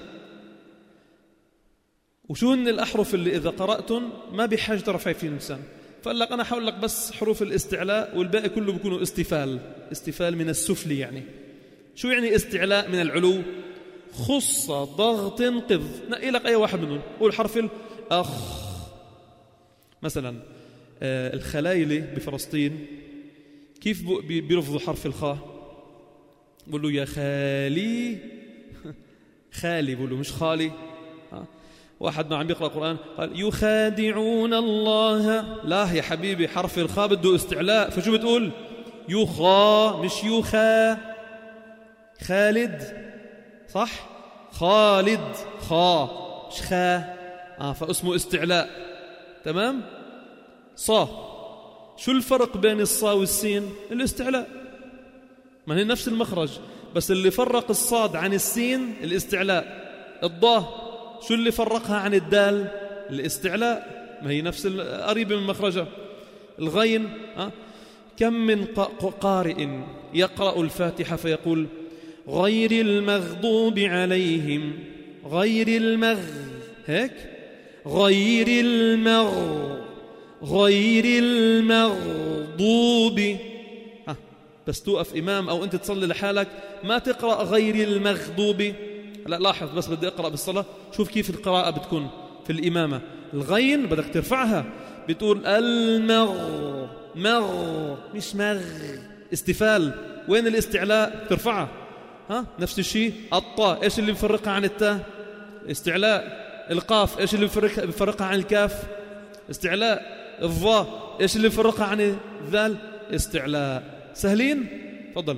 وشو هن الأحرف اللي إذا قرأتن ما بحاجة ترفعي فيه اللسان؟ فقال لك أنا حاول لك بس حروف الاستعلاء، والباقي كله بيكونوا استفال من السفلي. يعني شو يعني استعلاء من العلو؟ خص ضغط قذ. نقي لك أي واحد منهم. قول حرف الأخ مثلا. الخلايلة بفلسطين كيف بيرفضوا حرف الخاء؟ بقولوا يا خالي. خالي بقولوا مش خالي. واحد ما عم يقرأ القرآن قال يخادعون الله. لا يا حبيبي، حرف الخاء بده استعلاء، فشو بتقول؟ يخا مش يخا. خالد صح؟ خالد خا مش خا. فاسمه استعلاء. تمام؟ صا. شو الفرق بين الصا والسين؟ الاستعلاء. ما هي نفس المخرج، بس اللي فرق الصاد عن السين الاستعلاء. الضاء شو اللي فرقها عن الدال؟ الاستعلاء. ما هي نفس قريبة من مخرجها. الغين كم من قارئ يقرأ الفاتحة فيقول غير المغضوب عليهم غير هيك غير المغضوب. بس توقف إمام أو أنت تصلي لحالك ما تقرأ غير المغضوب، لا لاحظ بس بدي أقرأ بالصلاة شوف كيف القراءة بتكون في الإمامة. الغين بدك ترفعها بتقول مش استفال. وين الاستعلاء؟ ترفعها. نفس الشيء الطاء ايش اللي مفرقها عن التاء؟ استعلاء. القاف ايش اللي مفرقها عن الكاف؟ استعلاء. الظاء ايش اللي مفرقها عن الذال؟ استعلاء. سهلين؟ تفضل.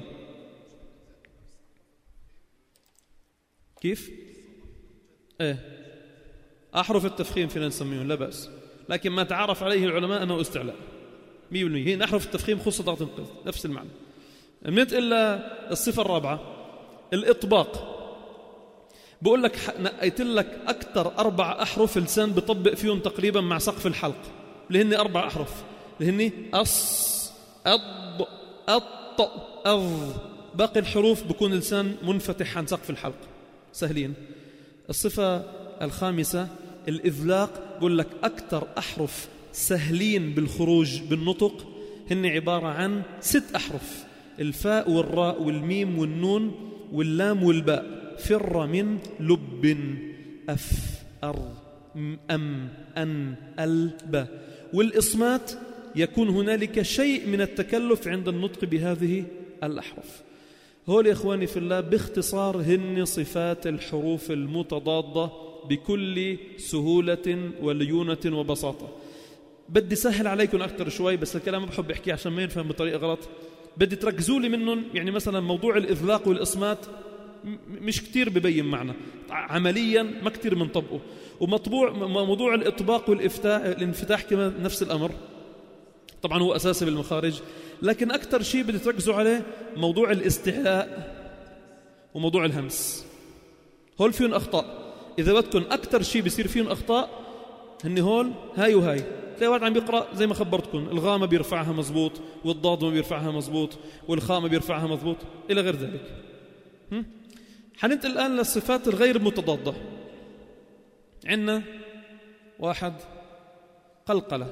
كيف؟ ايه احرف التفخيم فينا نسميهم لا بأس، لكن ما تعرف عليه العلماء انه استعلاء 100%. هي احرف التفخيم خصوصا ضغط القلب نفس المعنى. منت إلا الصفة الرابعة الإطباق. بقول لك نقيت لك أكثر 4 أحرف اللسان بطبق فيهم تقريبا مع سقف الحلق، اللي هن 4 أحرف اللي هن أص أض أط أض. باقي الحروف بكون اللسان منفتح عن سقف الحلق. سهلين. الصفة الخامسة الإذلاق. بقول لك أكثر أحرف سهلين بالخروج بالنطق هن عبارة عن 6 أحرف: الفاء والراء والميم والنون واللام والباء. فر من لب أف أر أم أن الب. والإصمات يكون هنالك شيء من التكلف عند النطق بهذه الأحرف. هول يا إخواني في الله باختصار هن صفات الحروف المتضادة بكل سهولة وليونة وبساطة. بدي سهل عليكم أكثر شوي، بس الكلام ما بحب أحكيه عشان ما ينفهم بطريقة غلط. بدي تركزوا لي منهم. يعني مثلا موضوع الإذلاق والإصمات مش كتير ببين معنا عمليا، ما كتير منطبقه. وموضوع الإطباق والانفتاح كمان نفس الأمر، طبعا هو أساسي بالمخارج، لكن أكثر شيء بدي تركزوا عليه موضوع الاستعلاء وموضوع الهمس. هول فيهم أخطاء. إذا بدكم أكثر شيء بيصير فيهم أخطاء هن هول هاي وهاي. تلاقي واحد عم بيقرأ زي ما خبرتكم الغاء ما بيرفعها مزبوط، والضاد ما بيرفعها مزبوط، والخاء ما بيرفعها مزبوط، إلى غير ذلك. حننتقل الآن للصفات الغير متضادة. عندنا 1 قلقلة.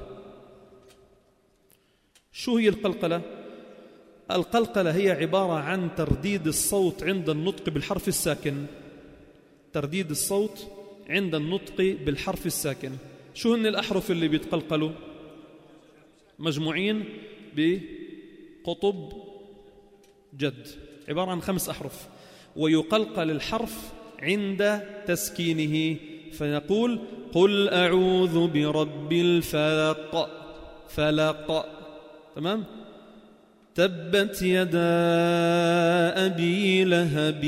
شو هي القلقلة؟ القلقلة هي عبارة عن ترديد الصوت عند النطق بالحرف الساكن. ترديد الصوت عند النطق بالحرف الساكن. شو هن الأحرف اللي بيتقلقلوا؟ مجموعين بقطب جد، عبارة عن 5 أحرف. ويقلقل الحرف عند تسكينه فيقول قل أعوذ برب الفلق. فلق. تمام؟ تبت يدا أبي لهب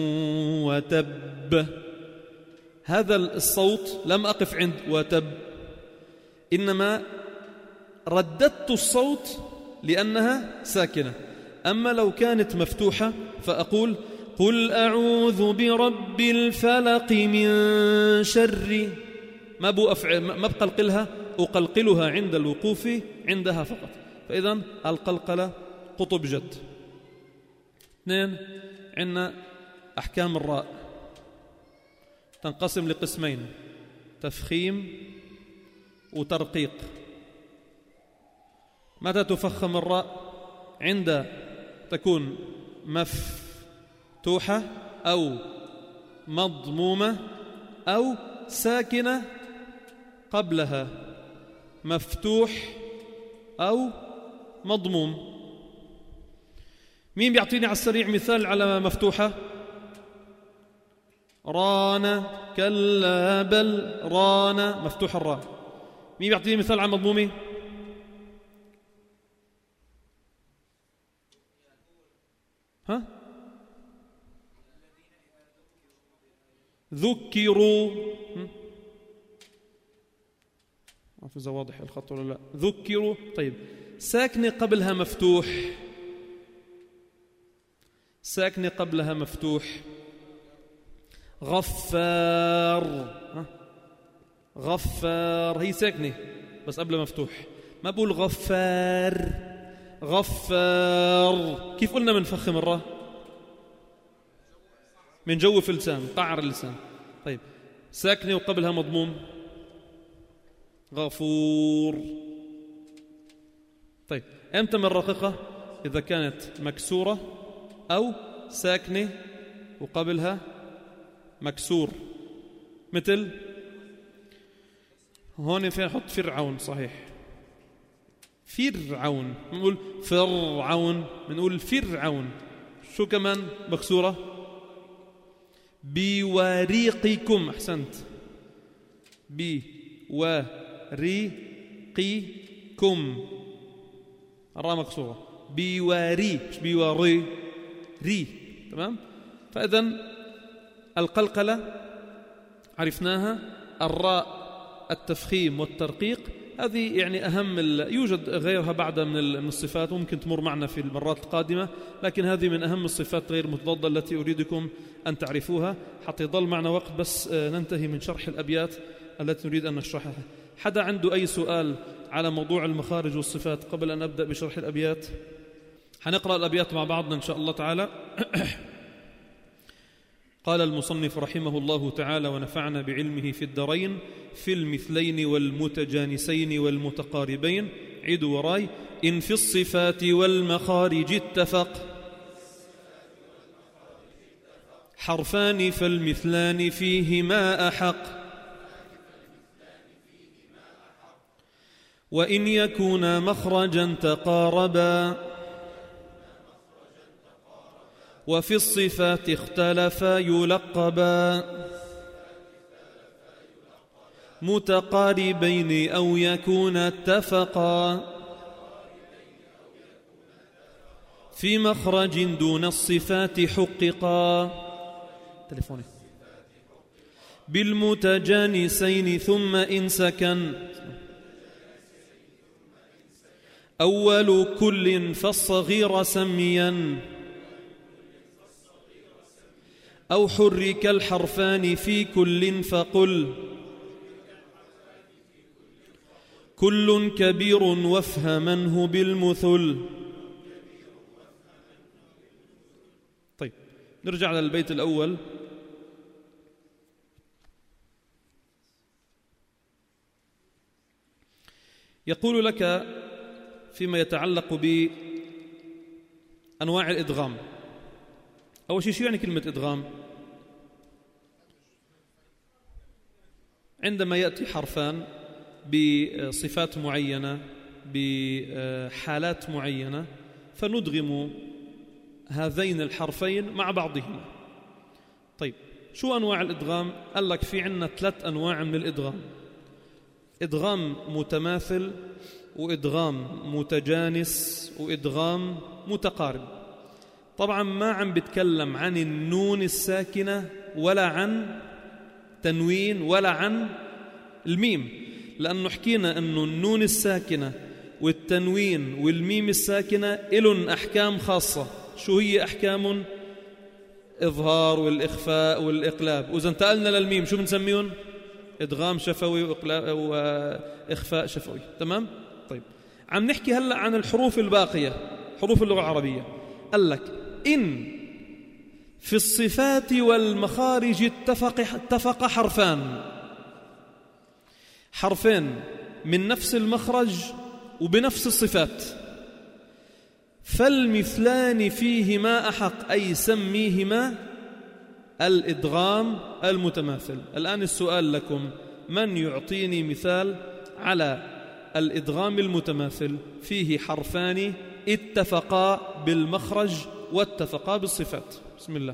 وتب. هذا الصوت لم أقف عند وتب، إنما رددت الصوت لأنها ساكنة. أما لو كانت مفتوحة فأقول قل أعوذ برب الفلق من شر. ما بقلقلها، أقلقلها عند الوقوف عندها فقط. فإذن القلقلة قطب جد. 2 عندنا أحكام الراء تنقسم لقسمين: تفخيم وترقيق. متى تفخم الراء؟ عند تكون مفتوحة أو مضمومة أو ساكنة قبلها، مفتوح أو مضموم. مين بيعطيني على السريع مثال على مفتوحة؟ ران كلا بل ران، مفتوح الراء. مين بيعطيني مثال على مضمومة؟ ها؟ ذكروا. ما في إذا واضح الخط ولا لا. ذكروا. طيب ساكنة قبلها مفتوح، ساكنة قبلها مفتوح. غفار. غفار هي ساكنة بس قبلها مفتوح. ما بقول غفار، غفار. كيف قلنا بنفخم الراء؟ من جوف اللسان، قعر اللسان. طيب ساكنة وقبلها مضموم، غفور. طيب امتى بنرققها؟ إذا كانت مكسورة أو ساكنة وقبلها مكسور، مثل هون فين نحط فرعون، صحيح، فرعون، بنقول فرعون، بنقول فرعون. شو كمان مكسورة؟ بوريقكم، أحسنت، بوريقكم، الراء مكسورة، بوري، مش بوري، ري، تمام. فإذن القلقلة عرفناها، الراء التفخيم والترقيق، هذه يعني أهم يوجد غيرها بعد من الصفات ممكن تمر معنا في المرات القادمة، لكن هذه من أهم الصفات غير المتضادة التي أريدكم أن تعرفوها حتى يضل معنا وقت بس ننتهي من شرح الأبيات التي نريد أن نشرحها. حدا عنده أي سؤال على موضوع المخارج والصفات قبل أن أبدأ بشرح الأبيات؟ هنقرأ الأبيات مع بعضنا إن شاء الله تعالى. قال المصنف رحمه الله تعالى ونفعنا بعلمه في الدارين: في المثلين والمتجانسين والمتقاربين. عيدوا وراي: إن في الصفات والمخارج اتفق حرفان فالمثلان فيهما أحق، وإن يكونا مخرجا تقاربا وفي الصفات اختلفا يلقبا، متقاربين أو يكونا اتفقا في مخرج دون الصفات حققا. تليفوني. بالمتجانسين ثم إن سكن أول كل فالصغير سميا، أو حرك الحرفان في كل فقل كل كبير وافهمنه بالمثل. طيب نرجع للبيت الأول. يقول لك فيما يتعلق بأنواع الإدغام. أول شيء شو يعني كلمة إدغام؟ عندما يأتي حرفان بصفات معينة بحالات معينة فندغم هذين الحرفين مع بعضهما. طيب شو أنواع الإدغام؟ قال لك في عندنا 3 أنواع من الإدغام: إدغام متماثل، وإدغام متجانس، وإدغام متقارب. طبعا ما عم بتكلم عن النون الساكنة ولا عن تنوين ولا عن الميم، لأنه حكينا أنه النون الساكنة والتنوين والميم الساكنة إلن أحكام خاصة. شو هي أحكام؟ إظهار والإخفاء والإقلاب. وإذا انتقلنا للميم شو بنسميهم؟ إدغام شفوي وإخفاء شفوي. تمام؟ طيب عم نحكي هلأ عن الحروف الباقية، حروف اللغة العربية. قال لك إن في الصفات والمخارج اتفق حرفين من نفس المخرج وبنفس الصفات، فالمثلان فيهما أحق، أي سميهما الإدغام المتماثل. الآن السؤال لكم: من يعطيني مثال على الإدغام المتماثل فيه حرفان اتفقا بالمخرج واتفقا بالصفات؟ بسم الله.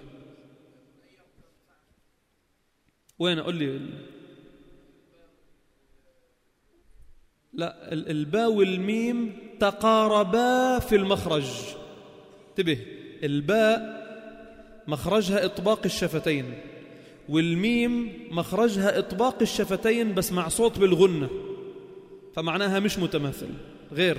وين؟ أقول لي. لا، الباء والميم تقاربا في المخرج. انتبه، الباء مخرجها إطباق الشفتين، والميم مخرجها إطباق الشفتين بس مع صوت بالغنة، فمعناها مش متماثل. غير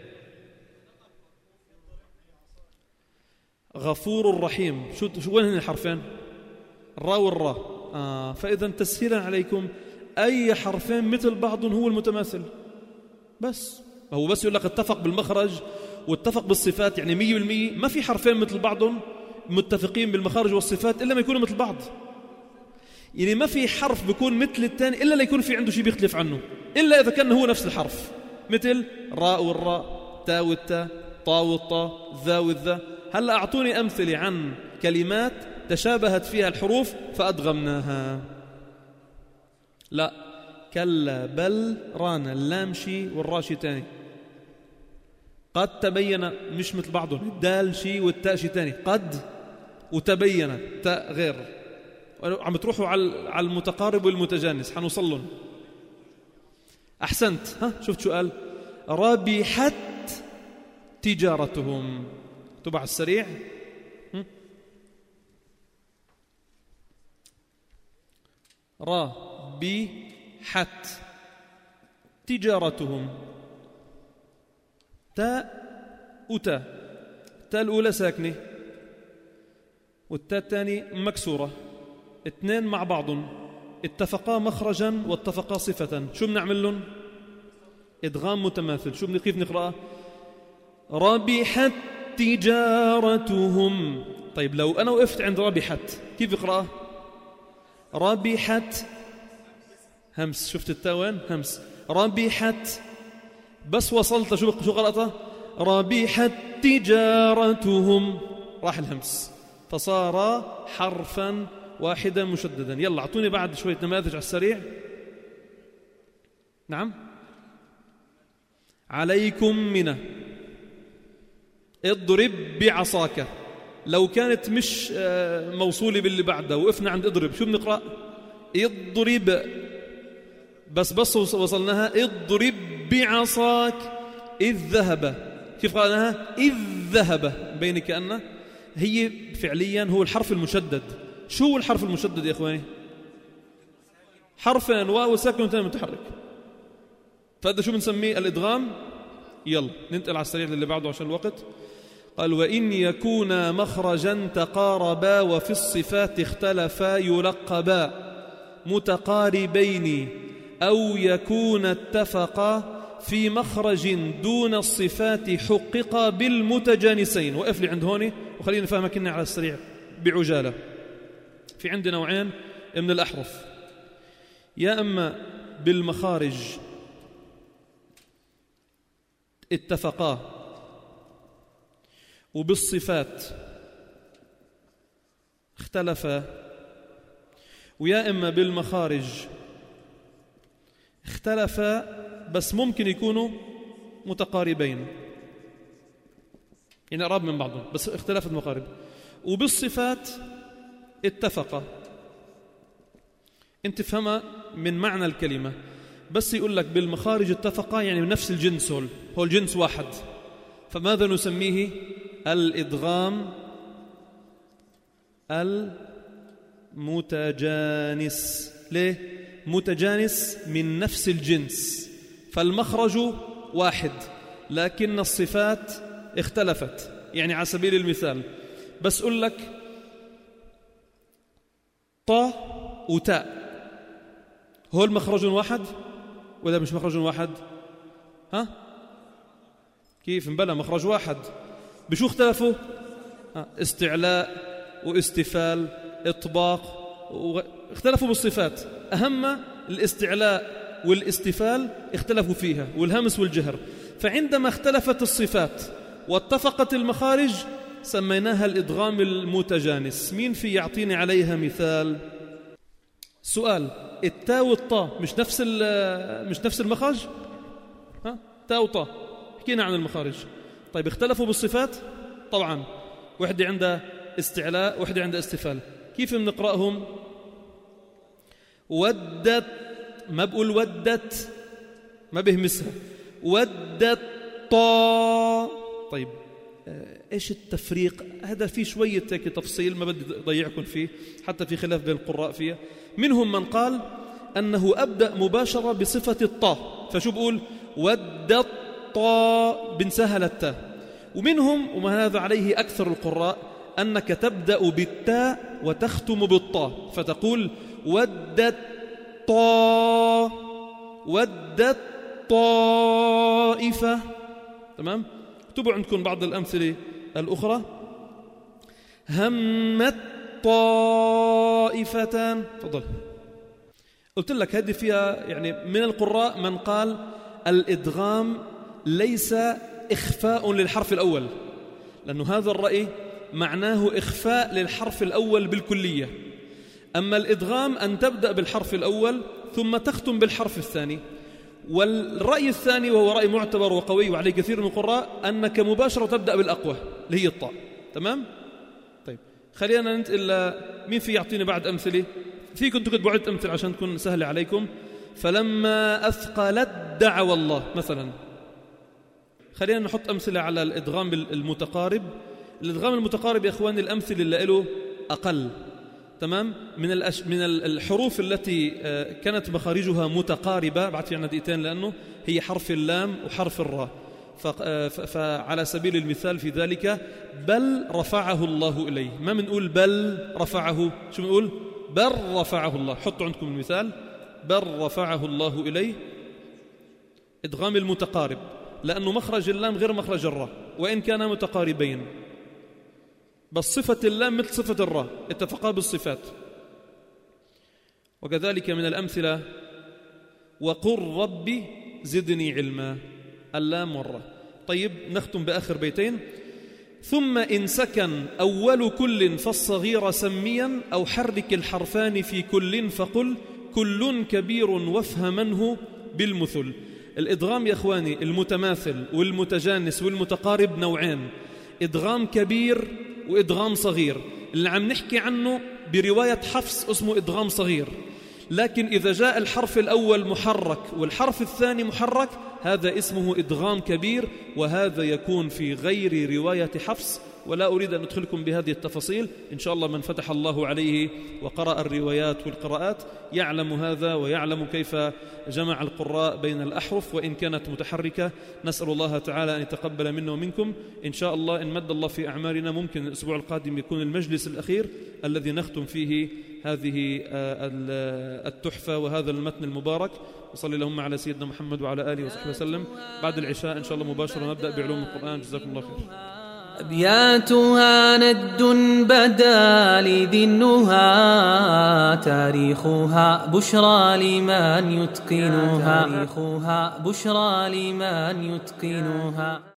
غفور رحيم، شو وين هن الحرفين؟ الراء والراء. فإذا تسهيلا عليكم أي حرفين مثل بعض هو المتماثل. بس هو بس يقول لك اتفق بالمخرج واتفق بالصفات يعني 100%، ما في حرفين مثل بعضهم متفقين بالمخارج والصفات إلا ما يكونوا مثل بعض. يعني ما في حرف بيكون مثل الثاني إلا لا يكون في عنده شيء بيختلف عنه، إلا إذا كان هو نفس الحرف، مثل راء والراء، تاء والتاء، طاء والطاء، ذا والذا. هلأ أعطوني أمثلة عن كلمات تشابهت فيها الحروف فأدغمناها. لا، كلا، بل، رانا، اللام شي والراء شي تاني. قد تبين، مش مثل بعضهم، الدال شي والتاء شي تاني. قد وتبين، تاء غير. عم تروحوا على المتقارب والمتجانس حنوصلهم. أحسنت. شفت شو قال؟ ربحت تجارتهم. تبع السريع. ربحت تجارتهم. تاء وتاء، التاء الأولى ساكنة والتاء الثانية مكسورة، اثنين مع بعضهم اتفقا مخرجا واتفقا صفة. شو بنعمل لهم؟ إدغام متماثل. شو كيف نقرأ؟ ربحت تجارتهم. طيب لو أنا وقفت عند ربحت كيف اقرأ؟ ربحت همس. شفت التاء وين؟ همس. ربحت، بس وصلت شو قرأتها؟ ربحت تجارتهم، راح الهمس فصار حرفا واحدا مشددا. يلا اعطوني بعد شوية نماذج على السريع. نعم. عليكم منه. اضرب بعصاك. لو كانت مش موصولة باللي بعدها وقفنا عند اضرب شو بنقرأ؟ اضرب. بس وصلناها اضرب بعصاك إذ ذهب. كيف قالناها؟ إذ ذهب. بين كأنه هي فعليا هو الحرف المشدد. شو هو الحرف المشدد يا إخواني؟ حرفين، واو ساكن وثاني متحرك. فهذا شو بنسميه؟ الإدغام. يلا ننتقل على السريع للي بعده عشان الوقت. قال وإن يكون مخرجا تقاربا وفي الصفات اختلفا يلقبا متقاربين أو يكون اتفقا في مخرج دون الصفات حققا بالمتجانسين. وقف لي عند هوني وخلينا نفهمك كنا على السريع بعجالة. في عندنا نوعين من الأحرف، يا أما بالمخارج اتفقا وبالصفات اختلفا، ويا إما بالمخارج اختلفا بس ممكن يكونوا متقاربين، يعني قراب من بعضهم بس اختلفت المقارب. وبالصفات اتفقا. انت فهمها من معنى الكلمة، بس يقول لك بالمخارج اتفقا يعني من نفس الجنس، هو الجنس واحد. فماذا نسميه؟ الإدغام المتجانس. ليه؟ متجانس من نفس الجنس، فالمخرج واحد لكن الصفات اختلفت. يعني على سبيل المثال بس أقول لك طاء وتاء، هو المخرج واحد ولا مش مخرج واحد؟ كيف؟ مبلا مخرج واحد. بشو اختلفوا؟ استعلاء واستفال اطباق اختلفوا بالصفات. أهم الاستعلاء والاستفال اختلفوا فيها، والهمس والجهر. فعندما اختلفت الصفات واتفقت المخارج سميناها الإدغام المتجانس. مين في يعطيني عليها مثال؟ سؤال. التاء والطاء مش نفس المخرج؟ تاء وطاء حكينا عن المخارج. طيب اختلفوا بالصفات؟ طبعا وحدة عندها استعلاء وحدة عندها استفال. كيف بنقرأهم؟ ودت، ما بقول ودت، ما بهمسها. ودت طا. طيب ايش التفريق؟ هذا في شوية هيك تفصيل ما بدي ضيعكم فيه، حتى في خلاف بين القراء فيها. منهم من قال أنه أبدأ مباشرة بصفة الطاء، فشو بقول؟ ودت طا بنسهل التاء. ومنهم، وما هذا عليه أكثر القراء، أنك تبدأ بالتاء وتختم بالطاء، فتقول ودت طا، ودت طائفة. تمام؟ اكتبوا عندكم بعض الأمثلة الأخرى. همت طائفتان. تفضل. قلت لك هذه فيها يعني من القراء من قال الإدغام ليس إخفاء للحرف الأول، لأنه هذا الرأي معناه إخفاء للحرف الأول بالكلية. أما الإدغام أن تبدأ بالحرف الأول ثم تختم بالحرف الثاني. والرأي الثاني وهو رأي معتبر وقوي وعليه كثير من القراء أنك مباشرة تبدأ بالأقوى اللي هي الطاء. تمام؟ طيب خلينا ننتقل. مين في يعطيني بعد أمثلة؟ فيكم تكتبوا عدة أمثلة عشان تكون سهلة عليكم. فلما أثقلت دعوى الله مثلا. خلينا نحط أمثلة على الإدغام المتقارب. الإدغام المتقارب يا إخواني الأمثلة اللي له أقل. تمام؟ من الحروف التي كانت مخارجها متقاربة، بعد في عنا دقيقتين لأنه هي حرف اللام وحرف الراء. فعلى سبيل المثال في ذلك بل رفعه الله إليه. ما بنقول بل رفعه، شو بنقول؟ بل رفعه الله. حطوا عندكم المثال بل رفعه الله إليه. إدغام المتقارب لأنه مخرج اللام غير مخرج الراء وإن كانا متقاربين، بس صفة اللام مثل صفة الراء، اتفقا بالصفات. وكذلك من الأمثلة وقل ربي زدني علما، اللام والراء. طيب نختم بآخر بيتين. ثم إن سكن أول كل فالصغير سميا أو حرك الحرفان في كل فقل كل كبير وافهمنه بالمثل. الإدغام يا إخواني المتماثل والمتجانس والمتقارب نوعين، إدغام كبير وإدغام صغير. اللي عم نحكي عنه برواية حفص اسمه إدغام صغير، لكن إذا جاء الحرف الأول محرك والحرف الثاني محرك هذا اسمه إدغام كبير، وهذا يكون في غير رواية حفص. ولا أريد أن أدخلكم بهذه التفاصيل، إن شاء الله من فتح الله عليه وقرأ الروايات والقراءات يعلم هذا ويعلم كيف جمع القراء بين الأحرف وإن كانت متحركة. نسأل الله تعالى أن يتقبل منا ومنكم إن شاء الله. إن مد الله في أعمارنا ممكن الأسبوع القادم يكون المجلس الأخير الذي نختم فيه هذه التحفة وهذا المتن المبارك. وصلي اللهم على سيدنا محمد وعلى آله وصحبه وسلم. بعد العشاء إن شاء الله مباشرة نبدأ بعلوم القرآن. جزاكم الله خير. أبياتها ند بدا لذي النهى، تاريخها بشرى لمن يتقنها، تاريخها بشرى لمن يتقنها.